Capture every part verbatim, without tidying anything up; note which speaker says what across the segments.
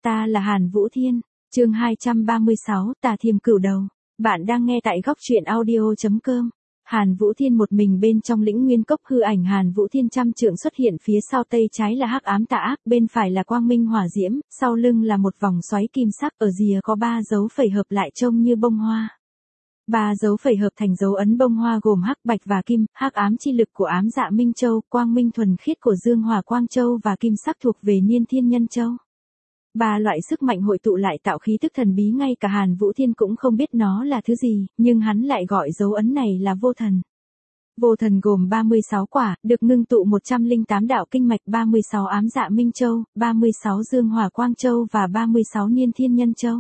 Speaker 1: Ta là Hàn Vũ Thiên, chương hai trăm ba mươi sáu, Tà Thiềm Cửu Đầu. Bạn đang nghe tại góc truyện audio chấm com. Hàn Vũ Thiên một mình bên trong lĩnh nguyên cốc, hư ảnh Hàn Vũ Thiên trăm trượng xuất hiện, phía sau tay trái là hắc ám tà ác, bên phải là quang minh hỏa diễm, sau lưng là một vòng xoáy kim sắc, ở rìa có ba dấu phẩy hợp lại trông như bông hoa. Ba dấu phẩy hợp thành dấu ấn bông hoa gồm hắc bạch và kim, hắc ám chi lực của ám dạ minh châu, quang minh thuần khiết của dương hỏa quang châu và kim sắc thuộc về niên thiên nhân châu. Ba loại sức mạnh hội tụ lại tạo khí tức thần bí, ngay cả Hàn Vũ Thiên cũng không biết nó là thứ gì, nhưng hắn lại gọi dấu ấn này là vô thần. Vô thần gồm ba mươi sáu quả, được ngưng tụ một trăm lẻ tám đạo kinh mạch, ba mươi sáu ám dạ minh châu, ba mươi sáu dương hỏa quang châu và ba mươi sáu niên thiên nhân châu.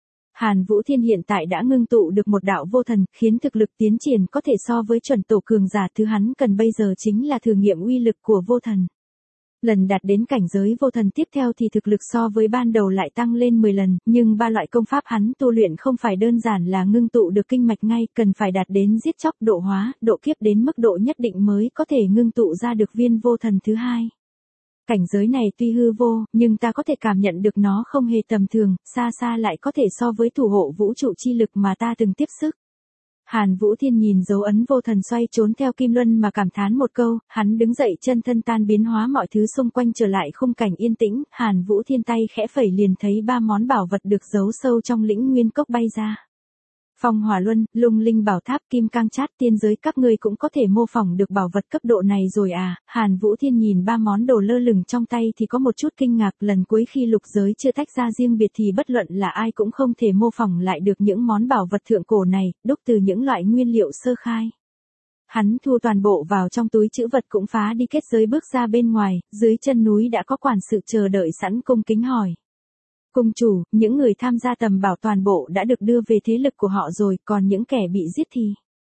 Speaker 1: Hàn Vũ Thiên hiện tại đã ngưng tụ được một đạo vô thần, khiến thực lực tiến triển có thể so với chuẩn tổ cường giả, thứ hắn cần bây giờ chính là thử nghiệm uy lực của vô thần. Lần đạt đến cảnh giới vô thần tiếp theo thì thực lực so với ban đầu lại tăng lên mười lần, nhưng ba loại công pháp hắn tu luyện không phải đơn giản là ngưng tụ được kinh mạch ngay, cần phải đạt đến giết chóc, độ hóa, độ kiếp đến mức độ nhất định mới có thể ngưng tụ ra được viên vô thần thứ hai. Cảnh giới này tuy hư vô, nhưng ta có thể cảm nhận được nó không hề tầm thường, xa xa lại có thể so với thủ hộ vũ trụ chi lực mà ta từng tiếp sức. Hàn Vũ Thiên nhìn dấu ấn vô thần xoay trốn theo kim luân mà cảm thán một câu, hắn đứng dậy, chân thân tan biến hóa mọi thứ xung quanh trở lại khung cảnh yên tĩnh. Hàn Vũ Thiên tay khẽ phẩy liền thấy ba món bảo vật được giấu sâu trong lĩnh nguyên cốc bay ra. Phong hỏa luân, lung linh bảo tháp, kim cang chát, tiên giới, các ngươi cũng có thể mô phỏng được bảo vật cấp độ này rồi à? Hàn Vũ Thiên nhìn ba món đồ lơ lửng trong tay thì có một chút kinh ngạc, lần cuối khi lục giới chưa tách ra riêng biệt thì bất luận là ai cũng không thể mô phỏng lại được những món bảo vật thượng cổ này, đúc từ những loại nguyên liệu sơ khai. Hắn thu toàn bộ vào trong túi trữ vật, cũng phá đi kết giới bước ra bên ngoài, dưới chân núi đã có quản sự chờ đợi sẵn, cung kính hỏi. Cung chủ, những người tham gia tầm bảo toàn bộ đã được đưa về thế lực của họ rồi, còn những kẻ bị giết thì?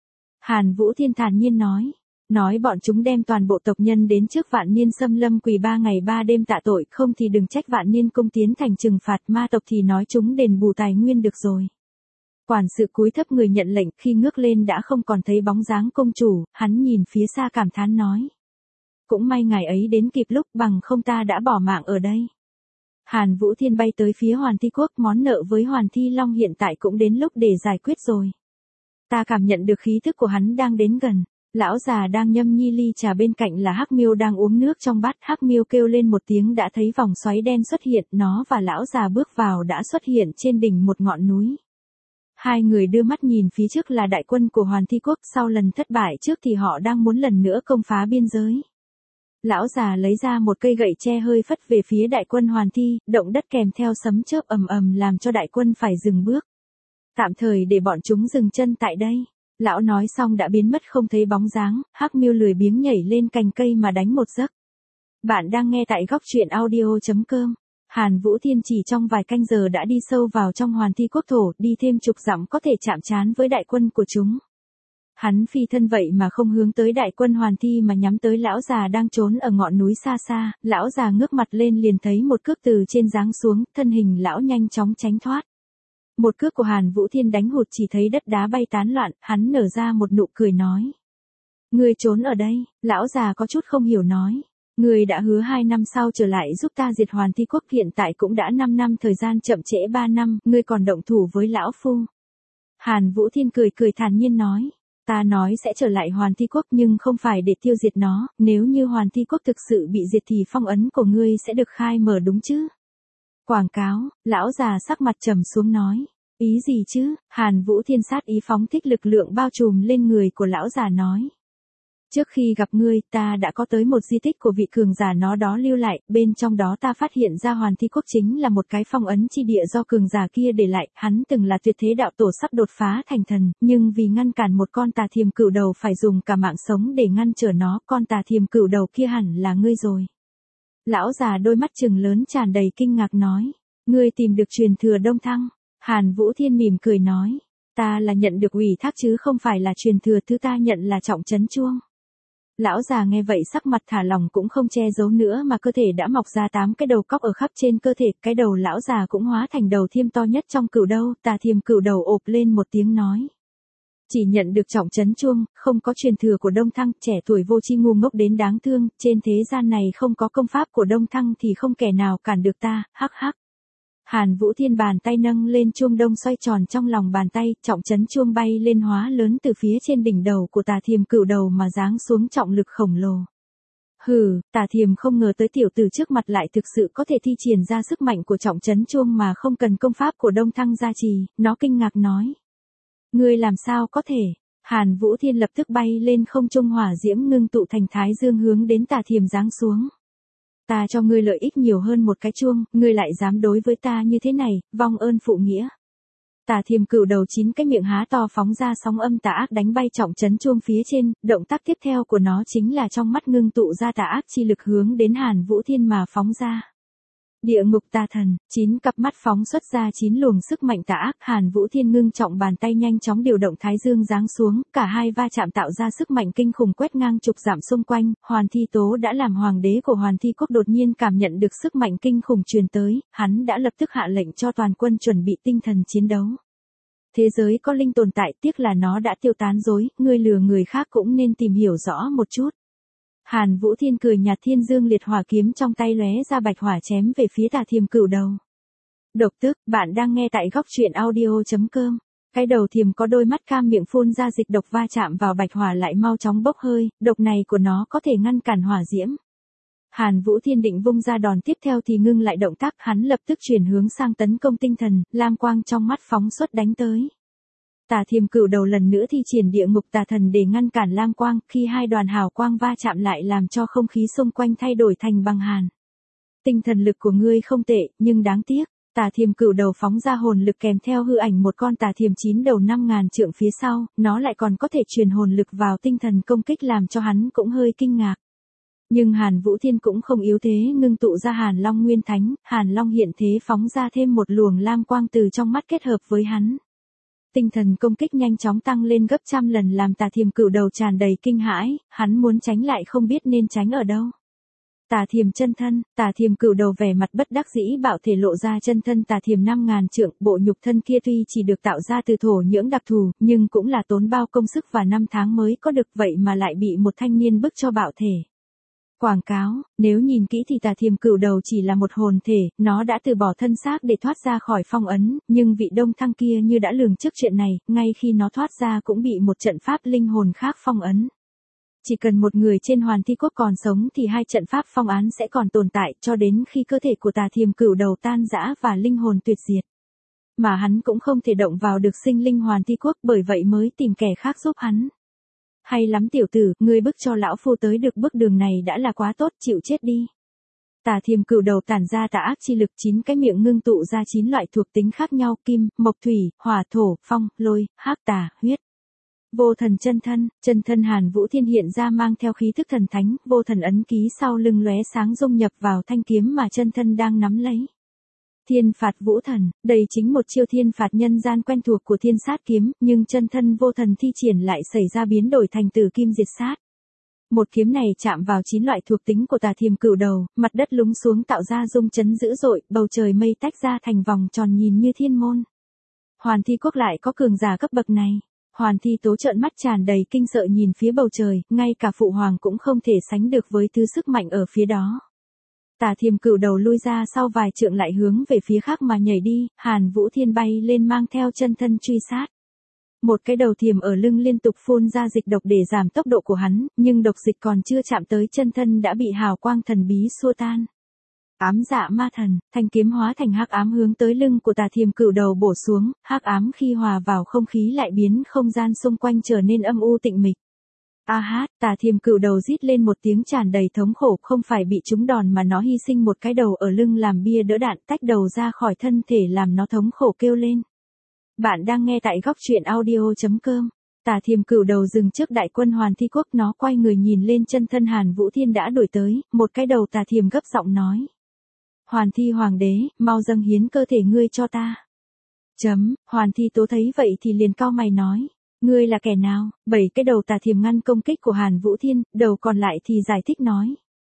Speaker 1: Hàn Vũ Thiên thản nhiên nói. Nói bọn chúng đem toàn bộ tộc nhân đến trước Vạn Niên Xâm Lâm quỳ ba ngày ba đêm tạ tội, không thì đừng trách Vạn Niên cung tiến thành trừng phạt, ma tộc thì nói chúng đền bù tài nguyên được rồi. Quản sự cúi thấp người nhận lệnh, khi ngước lên đã không còn thấy bóng dáng cung chủ, hắn nhìn phía xa cảm thán nói. Cũng may ngày ấy đến kịp lúc, bằng không ta đã bỏ mạng ở đây. Hàn Vũ Thiên bay tới phía Hoàn Thi Quốc, món nợ với Hoàn Thi Long hiện tại cũng đến lúc để giải quyết rồi. Ta cảm nhận được khí thức của hắn đang đến gần. Lão già đang nhâm nhi ly trà, bên cạnh là Hắc Miêu đang uống nước trong bát. Hắc Miêu kêu lên một tiếng đã thấy vòng xoáy đen xuất hiện, nó và lão già bước vào đã xuất hiện trên đỉnh một ngọn núi. Hai người đưa mắt nhìn phía trước là đại quân của Hoàn Thi Quốc, sau lần thất bại trước thì họ đang muốn lần nữa công phá biên giới. Lão già lấy ra một cây gậy tre hơi phất về phía đại quân Hoàn Thi, động đất kèm theo sấm chớp ầm ầm làm cho đại quân phải dừng bước. Tạm thời để bọn chúng dừng chân tại đây. Lão nói xong đã biến mất không thấy bóng dáng. Hắc Miêu lười biếng nhảy lên cành cây mà đánh một giấc. Bạn đang nghe tại góc truyện audio chấm com. Hàn Vũ Thiên chỉ trong vài canh giờ đã đi sâu vào trong Hoàn Thi Quốc thổ, đi thêm chục dặm có thể chạm trán với đại quân của chúng. Hắn phi thân vậy mà không hướng tới đại quân Hoàn Thi mà nhắm tới lão già đang trốn ở ngọn núi xa xa. Lão già ngước mặt lên liền thấy một cước từ trên giáng xuống, thân hình lão nhanh chóng tránh thoát. Một cước của Hàn Vũ Thiên đánh hụt, chỉ thấy đất đá bay tán loạn, hắn nở ra một nụ cười nói. Ngươi trốn ở đây? Lão già có chút không hiểu nói. Ngươi đã hứa hai năm sau trở lại giúp ta diệt Hoàn Thi Quốc, hiện tại cũng đã năm năm, thời gian chậm trễ ba năm, ngươi còn động thủ với lão phu. Hàn Vũ Thiên cười cười thản nhiên nói. Ta nói sẽ trở lại Hoàn Thi Quốc nhưng không phải để tiêu diệt nó, nếu như Hoàn Thi Quốc thực sự bị diệt thì phong ấn của ngươi sẽ được khai mở đúng chứ? Quảng cáo, lão già sắc mặt trầm xuống nói. Ý gì chứ? Hàn Vũ Thiên sát ý phóng thích lực lượng bao trùm lên người của lão già nói. Trước khi gặp ngươi, ta đã có tới một di tích của vị cường giả nó đó lưu lại, bên trong đó ta phát hiện ra Hoàn Thi Quốc chính là một cái phong ấn chi địa do cường giả kia để lại. Hắn từng là tuyệt thế đạo tổ sắp đột phá thành thần, nhưng vì ngăn cản một con tà thiềm cửu đầu phải dùng cả mạng sống để ngăn trở nó. Con tà thiềm cửu đầu kia hẳn là ngươi rồi. Lão già đôi mắt trừng lớn tràn đầy kinh ngạc nói. Ngươi tìm được truyền thừa Đông Thăng? Hàn Vũ Thiên mỉm cười nói. Ta là nhận được ủy thác chứ không phải là truyền thừa, thứ ta nhận là trọng trấn chuông. Lão già nghe vậy sắc mặt thả lỏng cũng không che giấu nữa mà cơ thể đã mọc ra tám cái đầu cóc ở khắp trên cơ thể, cái đầu lão già cũng hóa thành đầu thiêm to nhất trong cửu đâu. Tà thiềm cửu đầu ộp lên một tiếng nói. Chỉ nhận được trọng trấn chuông, không có truyền thừa của Đông Thăng, trẻ tuổi vô tri ngu ngốc đến đáng thương, trên thế gian này không có công pháp của Đông Thăng thì không kẻ nào cản được ta, hắc hắc. Hàn Vũ Thiên bàn tay nâng lên chuông đông xoay tròn trong lòng bàn tay, trọng trấn chuông bay lên hóa lớn từ phía trên đỉnh đầu của Tà Thiềm Cửu Đầu mà giáng xuống trọng lực khổng lồ. Hừ, Tà Thiềm không ngờ tới tiểu tử trước mặt lại thực sự có thể thi triển ra sức mạnh của trọng trấn chuông mà không cần công pháp của Đông Thăng gia trì, nó kinh ngạc nói. Ngươi làm sao có thể? Hàn Vũ Thiên lập tức bay lên không trung, hỏa diễm ngưng tụ thành thái dương hướng đến Tà Thiềm giáng xuống. Ta cho ngươi lợi ích nhiều hơn một cái chuông, ngươi lại dám đối với ta như thế này, vong ơn phụ nghĩa. Tà Thiềm Cửu Đầu chín cái miệng há to phóng ra sóng âm tà ác đánh bay trọng trấn chuông phía trên, động tác tiếp theo của nó chính là trong mắt ngưng tụ ra tà ác chi lực hướng đến Hàn Vũ Thiên mà phóng ra. Địa ngục tà thần, chín cặp mắt phóng xuất ra chín luồng sức mạnh tà ác, Hàn Vũ Thiên ngưng trọng bàn tay nhanh chóng điều động thái dương giáng xuống, cả hai va chạm tạo ra sức mạnh kinh khủng quét ngang trục giảm xung quanh, Hoàn Thi Tố đã làm hoàng đế của Hoàn Thi Quốc đột nhiên cảm nhận được sức mạnh kinh khủng truyền tới, hắn đã lập tức hạ lệnh cho toàn quân chuẩn bị tinh thần chiến đấu. Thế giới có linh tồn tại, tiếc là nó đã tiêu tán rồi, ngươi lừa người khác cũng nên tìm hiểu rõ một chút. Hàn Vũ Thiên cười nhạt, thiên dương liệt hỏa kiếm trong tay lóe ra bạch hỏa chém về phía Tà Thiềm Cửu Đầu. Độc tức, bạn đang nghe tại góc truyện audio chấm com. Cái đầu thiềm có đôi mắt cam miệng phun ra dịch độc va chạm vào bạch hỏa lại mau chóng bốc hơi, độc này của nó có thể ngăn cản hỏa diễm. Hàn Vũ Thiên định vung ra đòn tiếp theo thì ngưng lại động tác, hắn lập tức chuyển hướng sang tấn công tinh thần, lam quang trong mắt phóng xuất đánh tới. Tà Thiềm Cửu Đầu lần nữa thi triển địa ngục tà thần để ngăn cản lam quang, khi hai đoàn hào quang va chạm lại làm cho không khí xung quanh thay đổi thành băng hàn. Tinh thần lực của ngươi không tệ, nhưng đáng tiếc. Tà Thiềm Cửu Đầu phóng ra hồn lực kèm theo hư ảnh một con tà thiềm chín đầu năm ngàn trượng phía sau, nó lại còn có thể truyền hồn lực vào tinh thần công kích làm cho hắn cũng hơi kinh ngạc. Nhưng Hàn Vũ Thiên cũng không yếu thế, ngưng tụ ra Hàn Long Nguyên Thánh, Hàn Long hiện thế phóng ra thêm một luồng lam quang từ trong mắt kết hợp với hắn. Tinh thần công kích nhanh chóng tăng lên gấp trăm lần làm Tà Thiềm Cửu Đầu tràn đầy kinh hãi, hắn muốn tránh lại không biết nên tránh ở đâu. Tà Thiềm chân thân, Tà Thiềm Cửu Đầu vẻ mặt bất đắc dĩ bảo thể lộ ra chân thân Tà Thiềm năm ngàn trượng, bộ nhục thân kia tuy chỉ được tạo ra từ thổ nhưỡng đặc thù, nhưng cũng là tốn bao công sức và năm tháng mới có được, vậy mà lại bị một thanh niên bức cho bạo thể. Quảng cáo, nếu nhìn kỹ thì Tà Thiềm Cửu Đầu chỉ là một hồn thể, nó đã từ bỏ thân xác để thoát ra khỏi phong ấn, nhưng vị Đông Thăng kia như đã lường trước chuyện này, ngay khi nó thoát ra cũng bị một trận pháp linh hồn khác phong ấn. Chỉ cần một người trên Hoàn Thi Quốc còn sống thì hai trận pháp phong án sẽ còn tồn tại cho đến khi cơ thể của Tà Thiềm Cửu Đầu tan rã và linh hồn tuyệt diệt. Mà hắn cũng không thể động vào được sinh linh Hoàn Thi Quốc, bởi vậy mới tìm kẻ khác giúp hắn. Hay lắm tiểu tử, ngươi bức cho lão phu tới được bước đường này đã là quá tốt, chịu chết đi. Tà Thiềm Cửu Đầu tản ra tà ác chi lực, chín cái miệng ngưng tụ ra chín loại thuộc tính khác nhau, kim, mộc, thủy, hỏa, thổ, phong, lôi, hắc, tà, huyết. Vô thần chân thân, chân thân Hàn Vũ Thiên hiện ra mang theo khí thức thần thánh, vô thần ấn ký sau lưng lóe sáng dung nhập vào thanh kiếm mà chân thân đang nắm lấy. Thiên phạt vũ thần, đây chính một chiêu thiên phạt nhân gian quen thuộc của thiên sát kiếm, nhưng chân thân vô thần thi triển lại xảy ra biến đổi thành tử kim diệt sát. Một kiếm này chạm vào chín loại thuộc tính của Tà Thiềm Cửu Đầu, mặt đất lún xuống tạo ra rung chấn dữ dội, bầu trời mây tách ra thành vòng tròn nhìn như thiên môn. Hoàn Thi Quốc lại có cường giả cấp bậc này. Hoàn Thi Tố trợn mắt tràn đầy kinh sợ nhìn phía bầu trời, ngay cả phụ hoàng cũng không thể sánh được với thứ sức mạnh ở phía đó. Tà Thiềm Cửu Đầu lui ra sau vài trượng lại hướng về phía khác mà nhảy đi, Hàn Vũ Thiên bay lên mang theo chân thân truy sát. Một cái đầu thiềm ở lưng liên tục phun ra dịch độc để giảm tốc độ của hắn, nhưng độc dịch còn chưa chạm tới chân thân đã bị hào quang thần bí xua tan. Ám dạ ma thần, thanh kiếm hóa thành hắc ám hướng tới lưng của Tà Thiềm Cửu Đầu bổ xuống, hắc ám khi hòa vào không khí lại biến không gian xung quanh trở nên âm u tĩnh mịch. A hát, Tà Thiềm Cửu Đầu rít lên một tiếng tràn đầy thống khổ, không phải bị trúng đòn mà nó hy sinh một cái đầu ở lưng làm bia đỡ đạn, tách đầu ra khỏi thân thể làm nó thống khổ kêu lên. Bạn đang nghe tại góc truyện audio chấm com. Tà Thiềm Cửu Đầu dừng trước đại quân Hoàn Thi Quốc, nó quay người nhìn lên chân thân Hàn Vũ Thiên đã đuổi tới, một cái đầu Tà Thiềm gấp giọng nói. Hoàn Thi Hoàng đế, mau dâng hiến cơ thể ngươi cho ta. Chấm, Hoàn Thi Tố thấy vậy thì liền cau mày nói. Ngươi là kẻ nào? Bảy cái đầu Tà Thiềm ngăn công kích của Hàn Vũ Thiên, đầu còn lại thì giải thích nói.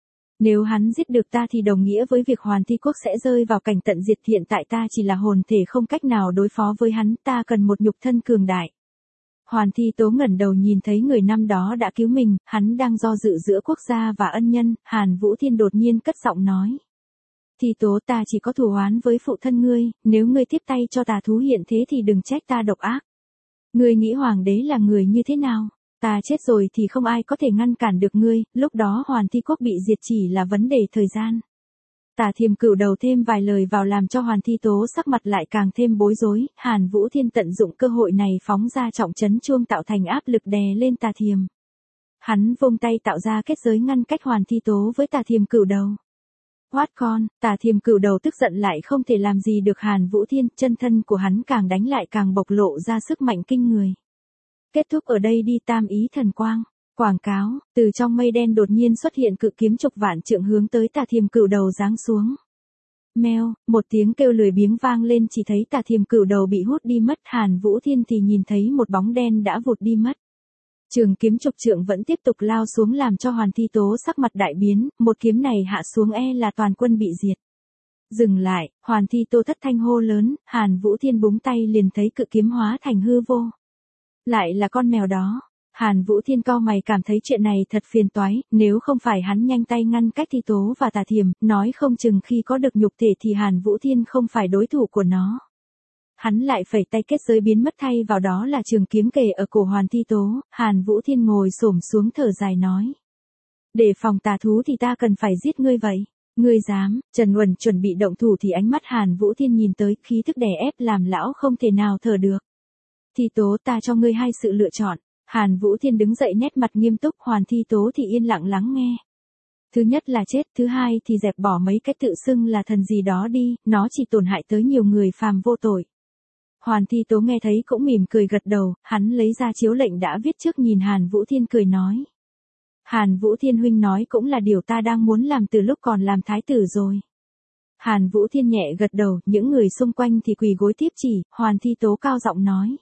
Speaker 1: Nếu hắn giết được ta thì đồng nghĩa với việc Hoàn Thi Quốc sẽ rơi vào cảnh tận diệt, hiện tại ta chỉ là hồn thể không cách nào đối phó với hắn, ta cần một nhục thân cường đại. Hoàn Thi Tố ngẩng đầu nhìn thấy người năm đó đã cứu mình, hắn đang do dự giữa quốc gia và ân nhân, Hàn Vũ Thiên đột nhiên cất giọng nói. Thi tố, ta chỉ có thù oán với phụ thân ngươi, nếu ngươi tiếp tay cho tà thú hiện thế thì đừng trách ta độc ác. Ngươi nghĩ hoàng đế là người như thế nào? Ta chết rồi thì không ai có thể ngăn cản được ngươi, lúc đó Hoàn Thi Quốc bị diệt chỉ là vấn đề thời gian. Tả Thiềm Cửu Đầu thêm vài lời vào làm cho Hoàn Thi Tố sắc mặt lại càng thêm bối rối, Hàn Vũ Thiên tận dụng cơ hội này phóng ra trọng trấn chuông tạo thành áp lực đè lên Tả Thiềm. Hắn vung tay tạo ra kết giới ngăn cách Hoàn Thi Tố với Tả Thiềm Cửu Đầu. Quát con, Tả Thiềm Cửu Đầu tức giận lại không thể làm gì được Hàn Vũ Thiên, chân thân của hắn càng đánh lại càng bộc lộ ra sức mạnh kinh người. Kết thúc ở đây đi, tam ý thần quang. Quảng cáo, từ trong mây đen đột nhiên xuất hiện cự kiếm chục vạn trượng hướng tới Tả Thiềm Cửu Đầu giáng xuống. Meo, một tiếng kêu lười biếng vang lên, chỉ thấy Tả Thiềm Cửu Đầu bị hút đi mất, Hàn Vũ Thiên thì nhìn thấy một bóng đen đã vụt đi mất. Trường kiếm chục trượng vẫn tiếp tục lao xuống làm cho Hoàn Thi Tố sắc mặt đại biến, một kiếm này hạ xuống e là toàn quân bị diệt. Dừng lại, Hoàn Thi Tố thất thanh hô lớn, Hàn Vũ Thiên búng tay liền thấy cự kiếm hóa thành hư vô. Lại là con mèo đó. Hàn Vũ Thiên cau mày, cảm thấy chuyện này thật phiền toái, nếu không phải hắn nhanh tay ngăn cách Thi Tố và Tả Thiềm, nói không chừng khi có được nhục thể thì Hàn Vũ Thiên không phải đối thủ của nó. Hắn lại phẩy tay kết giới biến mất, thay vào đó là trường kiếm kề ở cổ Hoàn Thi Tố, Hàn Vũ Thiên ngồi xổm xuống thở dài nói. Để phòng tà thú thì ta cần phải giết ngươi vậy. Ngươi dám? Trần Uẩn chuẩn bị động thủ thì ánh mắt Hàn Vũ Thiên nhìn tới, khí thức đè ép làm lão không thể nào thở được. Thi Tố, ta cho ngươi hai sự lựa chọn. Hàn Vũ Thiên đứng dậy nét mặt nghiêm túc, Hoàn Thi Tố thì yên lặng lắng nghe. Thứ nhất là chết, thứ hai thì dẹp bỏ mấy cái tự xưng là thần gì đó đi, nó chỉ tổn hại tới nhiều người phàm vô tội. Hoàn Thi Tố nghe thấy cũng mỉm cười gật đầu, hắn lấy ra chiếu lệnh đã viết trước nhìn Hàn Vũ Thiên cười nói. Hàn Vũ Thiên huynh nói cũng là điều ta đang muốn làm từ lúc còn làm thái tử rồi. Hàn Vũ Thiên nhẹ gật đầu, những người xung quanh thì quỳ gối tiếp chỉ, Hoàn Thi Tố cao giọng nói.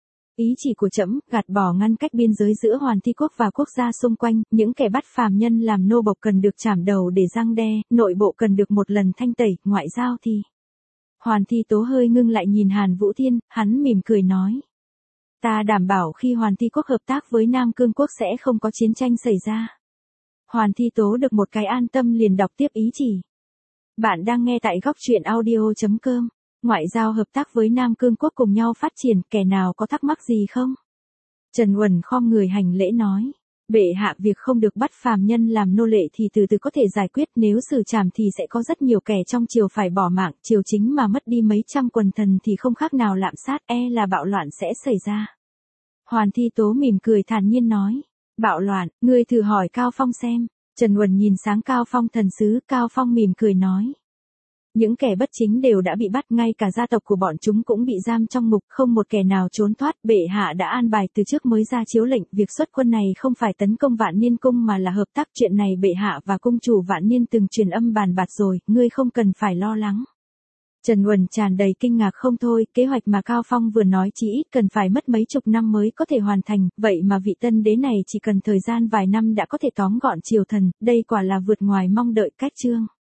Speaker 1: Ý chỉ của trẫm, gạt bỏ ngăn cách biên giới giữa Hoàn Thi Quốc và quốc gia xung quanh, những kẻ bắt phàm nhân làm nô bộc cần được trảm đầu để răng đe, nội bộ cần được một lần thanh tẩy, ngoại giao thì... Hoàn Thi Tố hơi ngưng lại nhìn Hàn Vũ Thiên, hắn mỉm cười nói. Ta đảm bảo khi Hoàn Thi Quốc hợp tác với Nam Cương Quốc sẽ không có chiến tranh xảy ra. Hoàn Thi Tố được một cái an tâm liền đọc tiếp ý chỉ. Bạn đang nghe tại góc truyện audio chấm com. Ngoại giao hợp tác với Nam Cương Quốc cùng nhau phát triển, kẻ nào có thắc mắc gì không? Trần Uẩn khom người hành lễ nói. Bệ hạ, việc không được bắt phàm nhân làm nô lệ thì từ từ có thể giải quyết, nếu xử trảm thì sẽ có rất nhiều kẻ trong triều phải bỏ mạng, triều chính mà mất đi mấy trăm quần thần thì không khác nào lạm sát, e là bạo loạn sẽ xảy ra. Hoàn Thi Tố mỉm cười thản nhiên nói. Bạo loạn, ngươi thử hỏi Cao Phong xem. Trần Uẩn nhìn sáng Cao Phong thần sứ, Cao Phong mỉm cười nói. Những kẻ bất chính đều đã bị bắt, ngay cả gia tộc của bọn chúng cũng bị giam trong ngục, không một kẻ nào trốn thoát, bệ hạ đã an bài từ trước mới ra chiếu lệnh, việc xuất quân này không phải tấn công Vạn Niên Cung mà là hợp tác, chuyện này bệ hạ và cung chủ Vạn Niên từng truyền âm bàn bạc rồi, ngươi không cần phải lo lắng. Trần Uẩn tràn đầy kinh ngạc không thôi, kế hoạch mà Cao Phong vừa nói chỉ ít cần phải mất mấy chục năm mới có thể hoàn thành, vậy mà vị tân đế này chỉ cần thời gian vài năm đã có thể tóm gọn triều thần, đây quả là vượt ngoài mong đợi. Cách chương